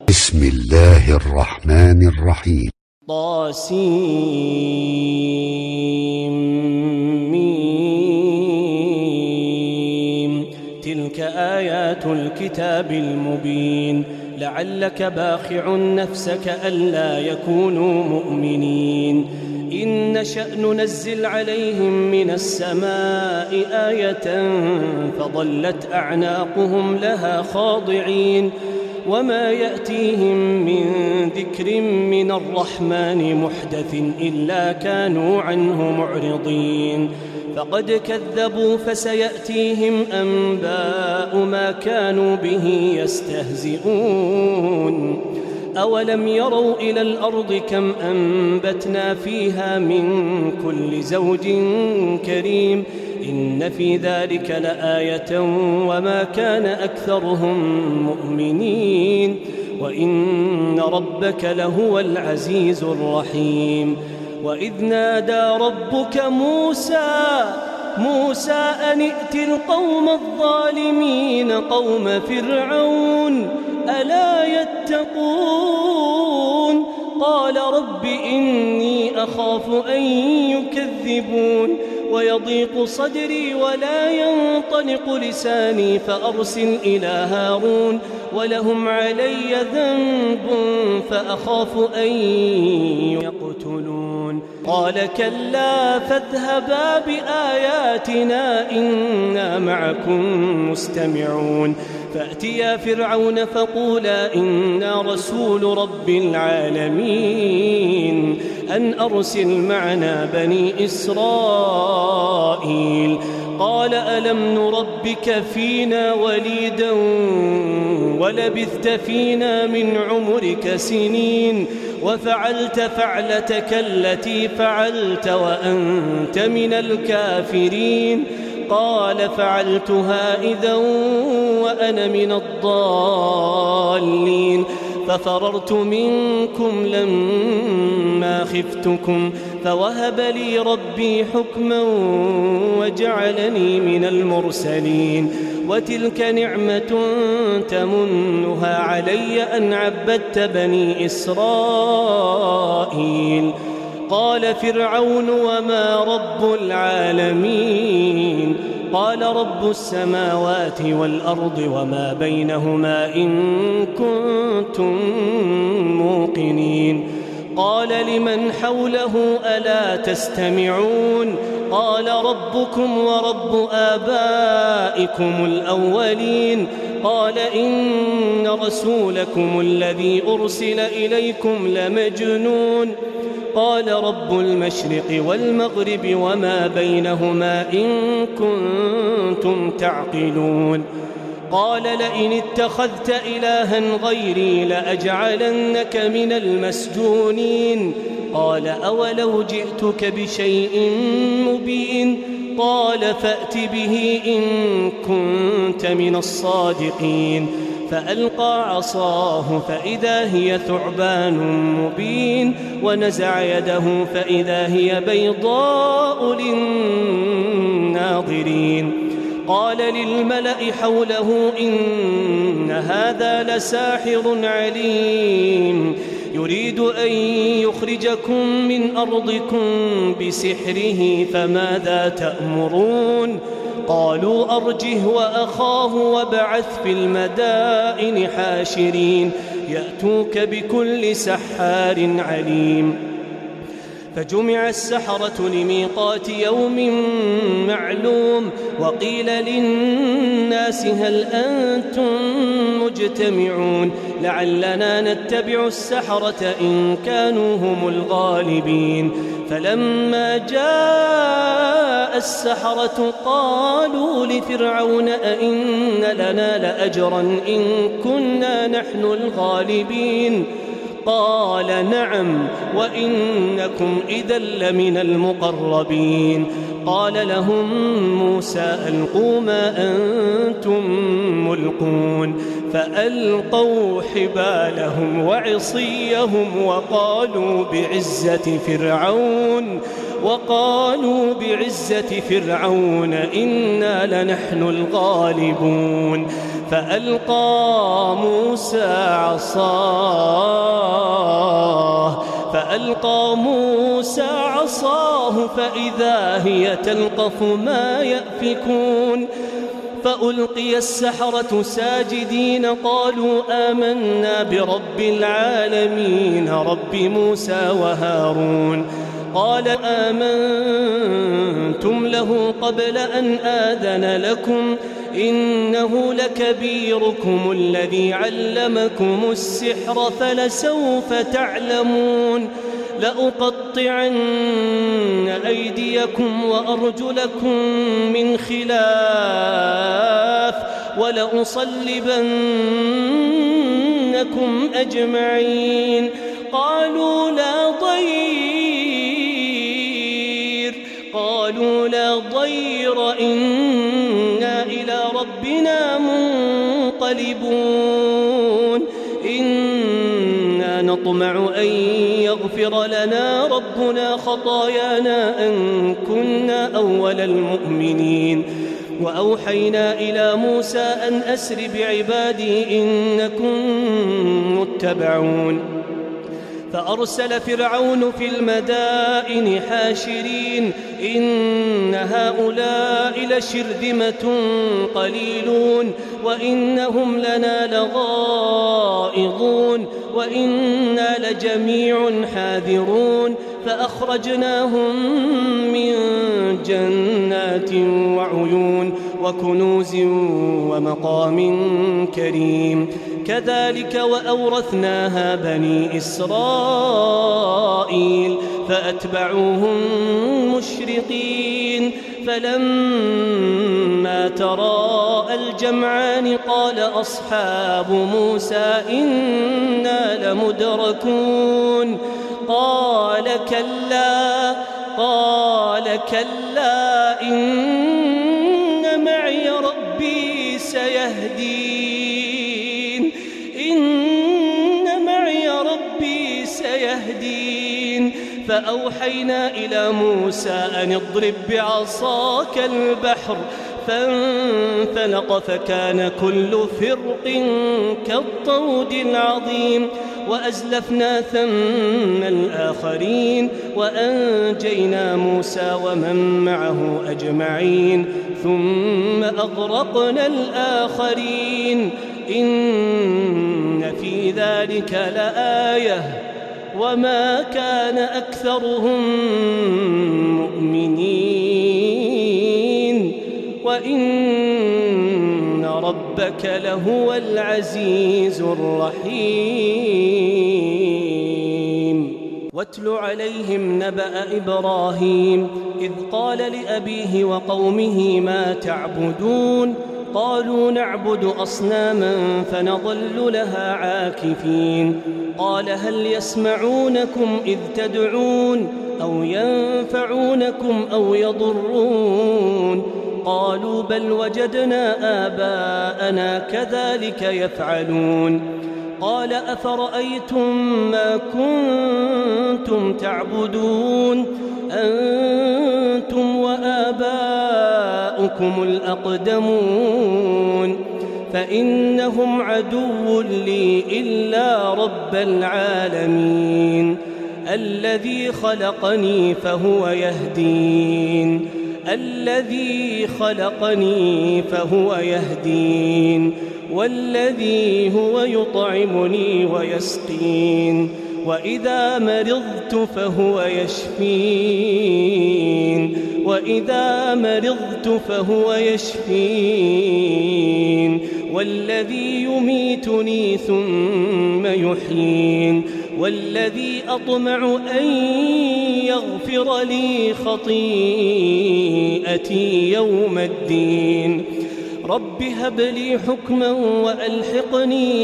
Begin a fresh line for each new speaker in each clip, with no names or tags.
بسم الله الرحمن الرحيم.
طاسيم. تلك آيات الكتاب المبين. لعلك باخع نفسك ألا يكونوا مؤمنين. إن نشأ ننزل عليهم من السماء آية فظلت أعناقهم لها خاضعين وما يأتيهم من ذكر من الرحمن محدث إلا كانوا عنه معرضين. فقد كذبوا فسيأتيهم أنباء ما كانوا به يستهزئون. أولم يروا إلى الأرض كم أنبتنا فيها من كل زوج كريم إن في ذلك لآية وما كان أكثرهم مؤمنين وإن ربك لهو العزيز الرحيم. وإذ نادى ربك موسى أن ائت القوم الظالمين قوم فرعون ألا يتقون قال رب إني أخاف أن يكذبون ويضيق صدري ولا ينطلق لساني فأرسل إلى هارون ولهم علي ذنب فأخاف أن يقتلون قال كلا فاذهبا بآياتنا إنا معكم مستمعون. فأتيا فرعون فقولا إنا رسول رب العالمين أن أرسل معنا بني إسرائيل. قال ألم نربك فينا وليدا ولبثت فينا من عمرك سنين وفعلت فعلتك التي فعلت وأنت من الكافرين. قال فعلتها إذا وأنا من الضالين ففررت منكم لما خفتكم فوهب لي ربي حكما وجعلني من المرسلين. وتلك نعمة تمنها علي أن عبدت بني إسرائيل. قال فرعون وما رب العالمين قال رب السماوات والأرض وما بينهما إن كنتم موقنين. قال لمن حوله ألا تستمعون قال ربكم ورب آبائكم الأولين. قال إن رسولكم الذي أرسل إليكم لمجنون. قال رب المشرق والمغرب وما بينهما إن كنتم تعقلون. قال لئن اتخذت إلها غيري لأجعلنك من المسجونين. قال أولو جئتك بشيء مبين قال فأت به إن كنت من الصادقين. فألقى عصاه فإذا هي ثعبان مبين ونزع يده فإذا هي بيضاء للناظرين. قال للملأ حوله إن هذا لساحر عليم يريد أن يخرجكم من أرضكم بسحره فماذا تأمرون؟ قالوا أرجه وأخاه وابعث في المدائن حاشرين يأتوك بكل سحار عليم. فجمع السحرة لميقات يوم معلوم وقيل للناس هل أنتم مجتمعون لعلنا نتبع السحرة إن كانوا هم الغالبين. فلما جاء السحرة قالوا لفرعون أئن لنا لأجرا إن كنا نحن الغالبين. قال نعم وإنكم إذا لمن المقربين. قال لهم موسى ألقوا ما أنتم ملقون. فألقوا حبالهم وعصيهم وقالوا بعزة فرعون إنا لنحن الغالبون. فألقى موسى عصاه فإذا هي تلقف ما يأفكون فألقي السحرة ساجدين قالوا آمنا برب العالمين رب موسى وهارون قال آمنتم له قبل أن آذن لكم إنه لكبيركم الذي علمكم السحر فلسوف تعلمون لأقطعن أيديكم وأرجلكم من خلاف ولأصلبنكم أجمعين قالوا لا ضير إنا إلى ربنا منقلبون إنا نطمع أن يغفر لنا ربنا خطايانا أن كنا أول المؤمنين وأوحينا إلى موسى أن أسر بعبادي إنكم متبعون فأرسل فرعون في المدائن حاشرين إن هؤلاء لشرذمة قليلون وإنهم لنا لغائظون وإنا لجميع حاذرون فأخرجناهم من جنات وعيون وكنوز ومقام كريم كذلك وأورثناها بني إسرائيل فأتبعوهم مشرقين فلما تراءى الجمعان قال أصحاب موسى إنا لمدركون قال كلا إن معي ربي سيهدين فأوحينا إلى موسى أن اضرب بعصاك البحر فانفلق فكان كل فرق كالطود العظيم وأزلفنا ثم الآخرين وأنجينا موسى ومن معه أجمعين ثم أغرقنا الآخرين إن في ذلك لآية وما كان أكثرهم مؤمنين وإن ربك لهو العزيز الرحيم واتل عليهم نبأ إبراهيم إذ قال لأبيه وقومه ما تعبدون قالوا نعبد أصناما فنظل لها عاكفين قال هل يسمعونكم إذ تدعون أو ينفعونكم أو يضرون قالوا بل وجدنا آباءنا كذلك يفعلون قال أفرأيتم ما كنتم تعبدون أنتم وآباؤكم الأقدمون فإنهم عدو لي إلا رب العالمين الذي خلقني فهو يهدين والذي هو يطعمني ويسقين وإذا مرضت فهو يشفين والذي يميتني ثم يحيين والذي أطمع أن يغفر لي خطيئتي يوم الدين رب هب لي حكما وألحقني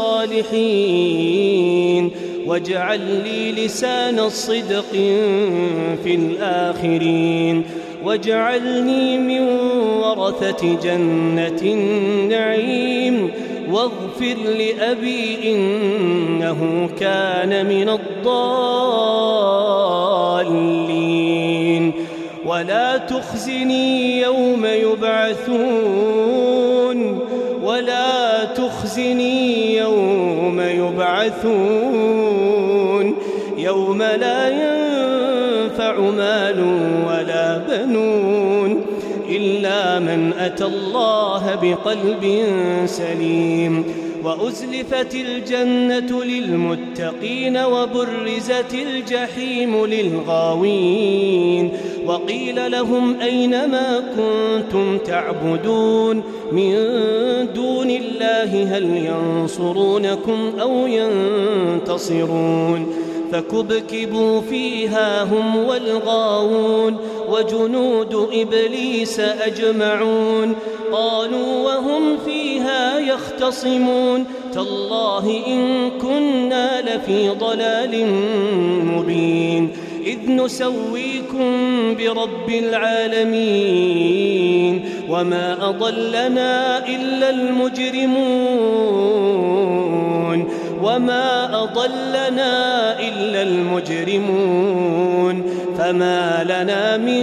بالصالحين واجعل لي لسان صدق في الآخرين واجعلني من ورثة جنة النعيم واغفر لأبي إنه كان من الضالين ولا تخزني يوم يبعثون لا تخزني يوم يبعثون يوم لا ينفع مال ولا بنون إلا من أتى الله بقلب سليم وأزلفت الجنة للمتقين وبرزت الجحيم للغاوين وقيل لهم أين ما كنتم تعبدون من دون الله هل ينصرونكم أو ينتصرون فكبكبوا فيها هم والغاوون وجنود إبليس أجمعون قالوا وهم فيها يختصمون تالله إن كنا لفي ضلال مبين إذ نسويكم برب العالمين وما أضلنا إلا المجرمون فما لنا من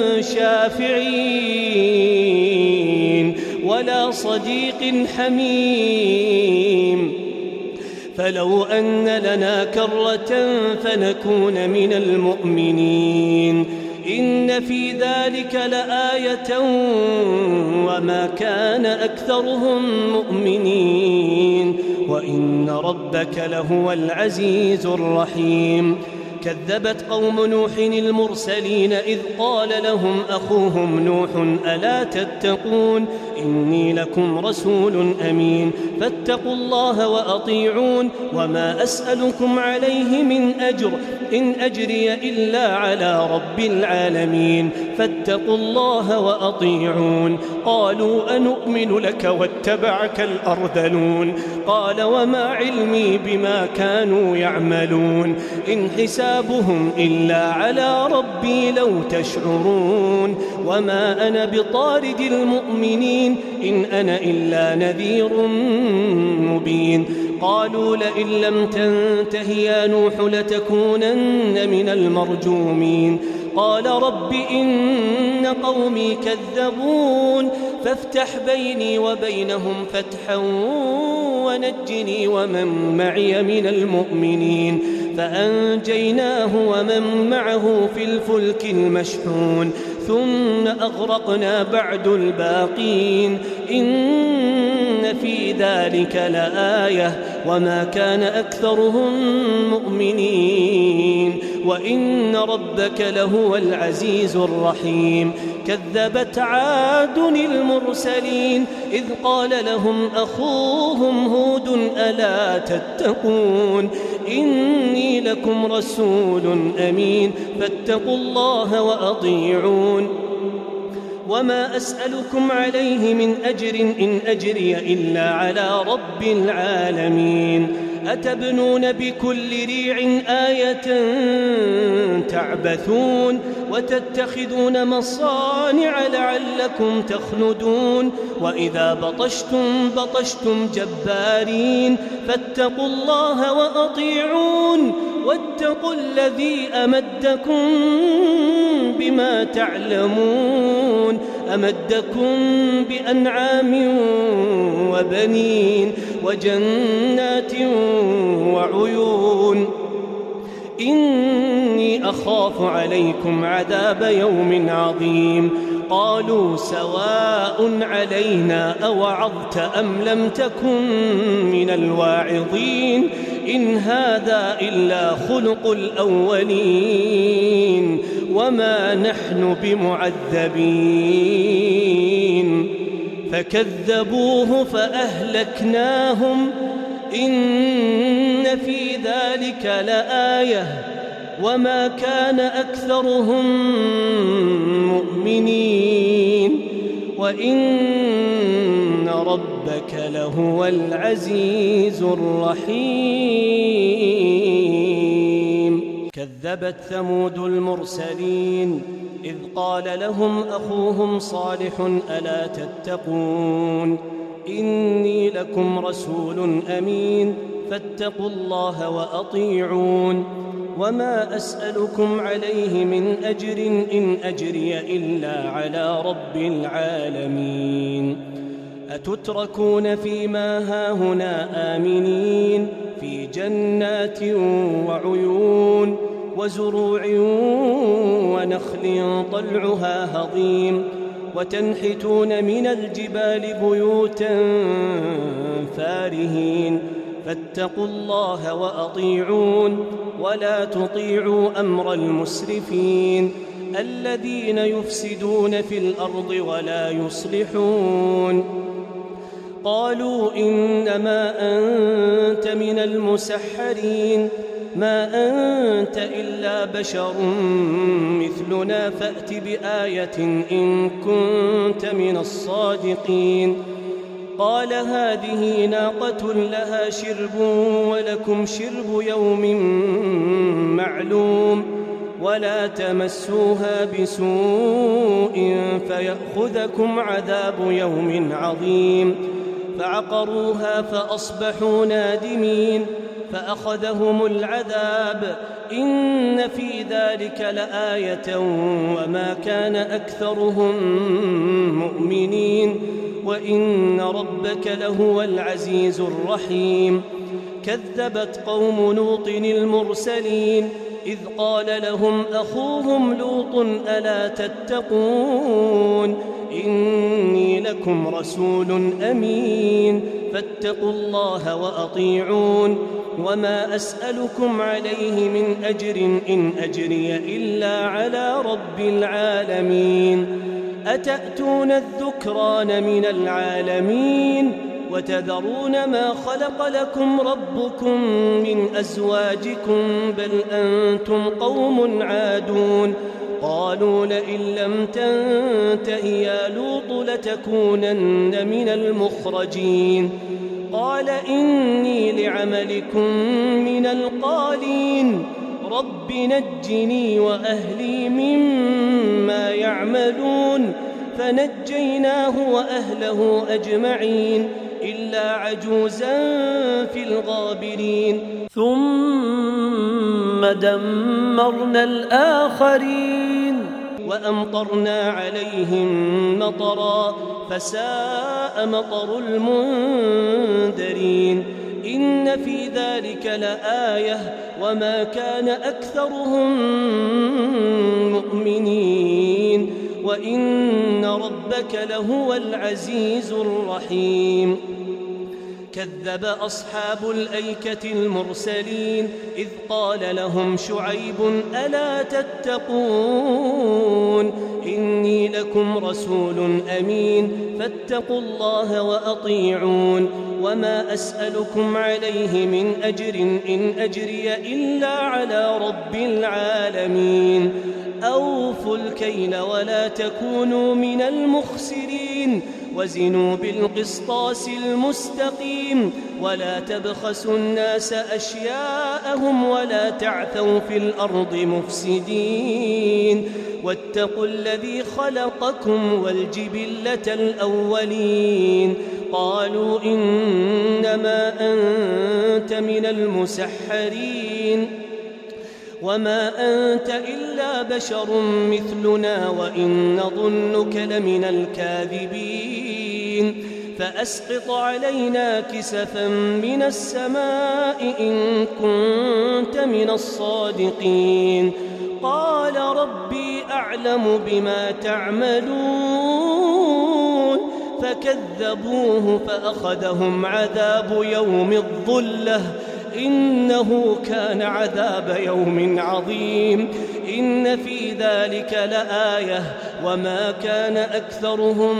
شافعين ولا صديق حميم فلو أن لنا كرة فنكون من المؤمنين إن في ذلك لآية وما كان أكثرهم مؤمنين وإن ربك لهو العزيز الرحيم كذبت قوم نوح المرسلين إذ قال لهم أخوهم نوح ألا تتقون إني لكم رسول أمين فاتقوا الله وأطيعون وما أسألكم عليه من أجر إن أجري إلا على رب العالمين فاتقوا الله وأطيعون قالوا أنؤمن لك واتبعك الأرذلون قال وما علمي بما كانوا يعملون إن حسابهم إلا على ربي لو تشعرون وما أنا بطارد المؤمنين إن أنا إلا نذير مبين قالوا لئن لم تنته يا نوح لتكونن من المرجومين قال رب إن قومي كذبون فافتح بيني وبينهم فتحا ونجني ومن معي من المؤمنين فأنجيناه ومن معه في الفلك المشحون ثم أغرقنا بعد الباقين إن في ذلك لآية وما كان أكثرهم مؤمنين وإن ربك لهو العزيز الرحيم كذبت عاد المرسلين إذ قال لهم أخوهم هود ألا تتقون إني لكم رسول أمين فاتقوا الله وأطيعون وما أسألكم عليه من أجر إن أجري إلا على رب العالمين أتبنون بكل ريع آية تعبثون وتتخذون مصانع لعلكم تخلدون وإذا بطشتم جبارين فاتقوا الله وأطيعون واتقوا الذي أمدكم بما تعلمون أمدكم بأنعام وبنين وجنات وعيون إني أخاف عليكم عذاب يوم عظيم قالوا سواء علينا أوعظت أم لم تكن من الواعظين إن هذا إلا خلق الأولين وما نحن بمعذبين فكذبوه فأهلكناهم إن في ذلك لآية وما كان أكثرهم مؤمنين وإن ربك لهو العزيز الرحيم كذبت ثمود المرسلين إذ قال لهم أخوهم صالح ألا تتقون إني لكم رسول أمين فاتقوا الله وأطيعون وما أسألكم عليه من أجر إن أجري إلا على رب العالمين أتتركون فيما هاهنا آمنين في جنات وعيون وزروع ونخل طلعها هضيم وتنحتون من الجبال بيوتا فارهين فاتقوا الله وأطيعون ولا تطيعوا أمر المسرفين الذين يفسدون في الأرض ولا يصلحون. قالوا إنما أنت من المسحرين ما أنت إلا بشر مثلنا فأت بآية إن كنت من الصادقين. قال هذه ناقة لها شرب ولكم شرب يوم معلوم ولا تمسوها بسوء فيأخذكم عذاب يوم عظيم. فعقروها فأصبحوا نادمين فأخذهم العذاب إن في ذلك لآية وما كان أكثرهم مؤمنين وإن ربك لهو العزيز الرحيم. كذبت قوم لوط المرسلين إذ قال لهم أخوهم لوط ألا تتقون إني لكم رسول أمين فاتقوا الله وأطيعون وما أسألكم عليه من أجر إن أجري إلا على رب العالمين. أتأتون الذكران من العالمين وتذرون ما خلق لكم ربكم من أزواجكم بل أنتم قوم عادون. قالوا لئن لم تنته يا لوط لتكونن من المخرجين. قال إني لعملكم من القالين رب نجني وأهلي مما يعملون. فنجيناه وأهله أجمعين إلا عجوزا في الغابرين. ثم دمرنا الآخرين وأمطرنا عليهم مطرا فساء مطر المنذرين. إن في ذلك لآية وما كان أكثرهم مؤمنين وإن ربك لهو العزيز الرحيم. كذب أصحاب الأيكة المرسلين إذ قال لهم شعيب ألا تتقون إني لكم رسول أمين فاتقوا الله وأطيعون وما أسألكم عليه من أجر إن أجري إلا على رب العالمين. أوفوا الكيل ولا تكونوا من المخسرين وزنوا بالقسطاس المستقيم ولا تبخسوا الناس أشياءهم ولا تعثوا في الأرض مفسدين. واتقوا الذي خلقكم والجبلة الأولين. قالوا إنما أنت من المسحرين وما أنت إلا بشر مثلنا وإن نظنك لمن الكاذبين. فأسقط علينا كسفا من السماء إن كنت من الصادقين. قال ربي أعلم بما تعملون فكذبوه فأخذهم عذاب يوم الظلة إنه كان عذاب يوم عظيم. إن في ذلك لآية وما كان أكثرهم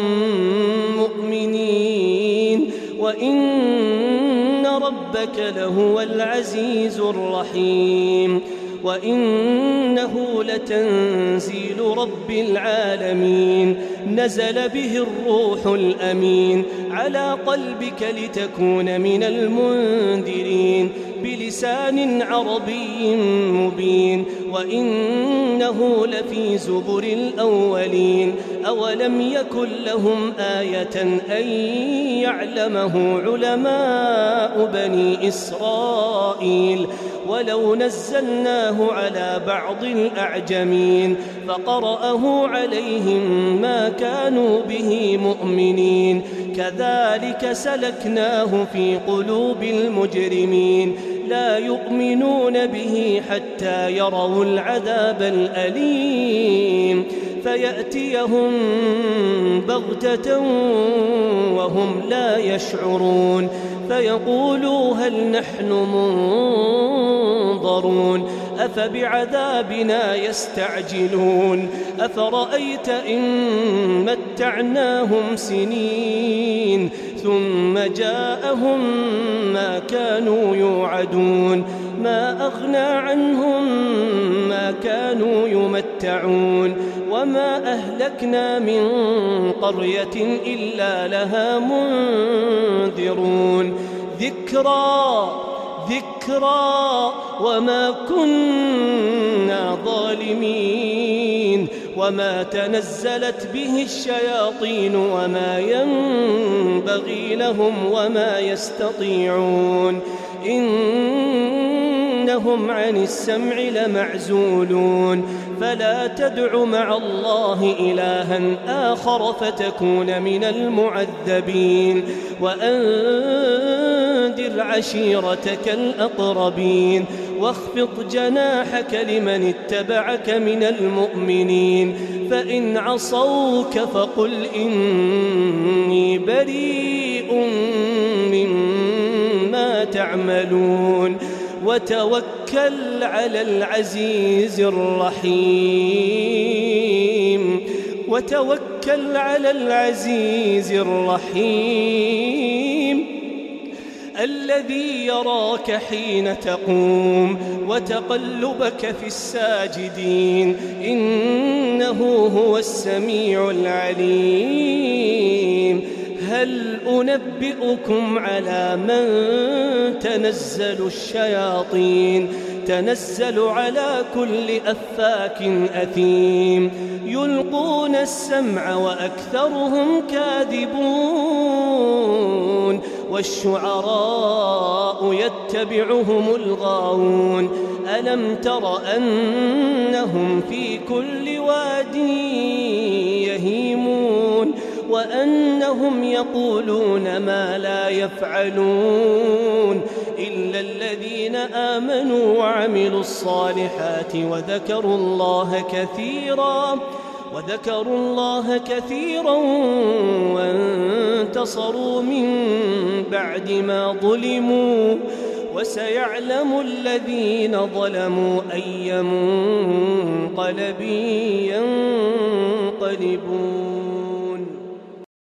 مؤمنين وإن ربك لهو العزيز الرحيم. وإنه لتنزيل رب العالمين نزل به الروح الأمين على قلبك لتكون من المنذرين بلسان عربي مبين وإنه لفي زبر الأولين. أولم يكن لهم آية أن يعلمه علماء بني إسرائيل ولو نزلناه على بعض الأعجمين فقرأه عليهم ما كانوا به مؤمنين. كذلك سلكناه في قلوب المجرمين لا يؤمنون به حتى يروا العذاب الأليم فيأتيهم بغتة وهم لا يشعرون فيقولوا هل نحن منظرون أفبعذابنا يستعجلون أفرأيت إن متعناهم سنين ثم جاءهم ما كانوا يوعدون ما أغنى عنهم ما كانوا يمتعون وما أهلكنا من قرية إلا لها منذرون ذكرى وما كنا ظالمين وما تنزلت به الشياطين وما ينبغي لهم وما يستطيعون إنهم عن السمع لمعزولون فلا تدع مع الله إلها آخر فتكون من المعذبين وأنذر عشيرتك الأقربين واخفض جناحك لمن اتبعك من المؤمنين فإن عصوك فقل إني بريء مما تعملون وتوكل على العزيز الرحيم الذي يراك حين تقوم وتقلبك في الساجدين إنه هو السميع العليم هل أنبئكم على من تنزل الشياطين تنزل على كل أفاك أثيم يلقون السمع وأكثرهم كاذبون والشعراء يتبعهم الغاوون ألم تر أنهم في كل واد يهيمون وأنهم يقولون ما لا يفعلون إلا الذين آمنوا وعملوا الصالحات وذكروا الله كثيرا وانتصروا من بعد ما ظلموا وسيعلم الذين ظلموا أي منقلب ينقلبون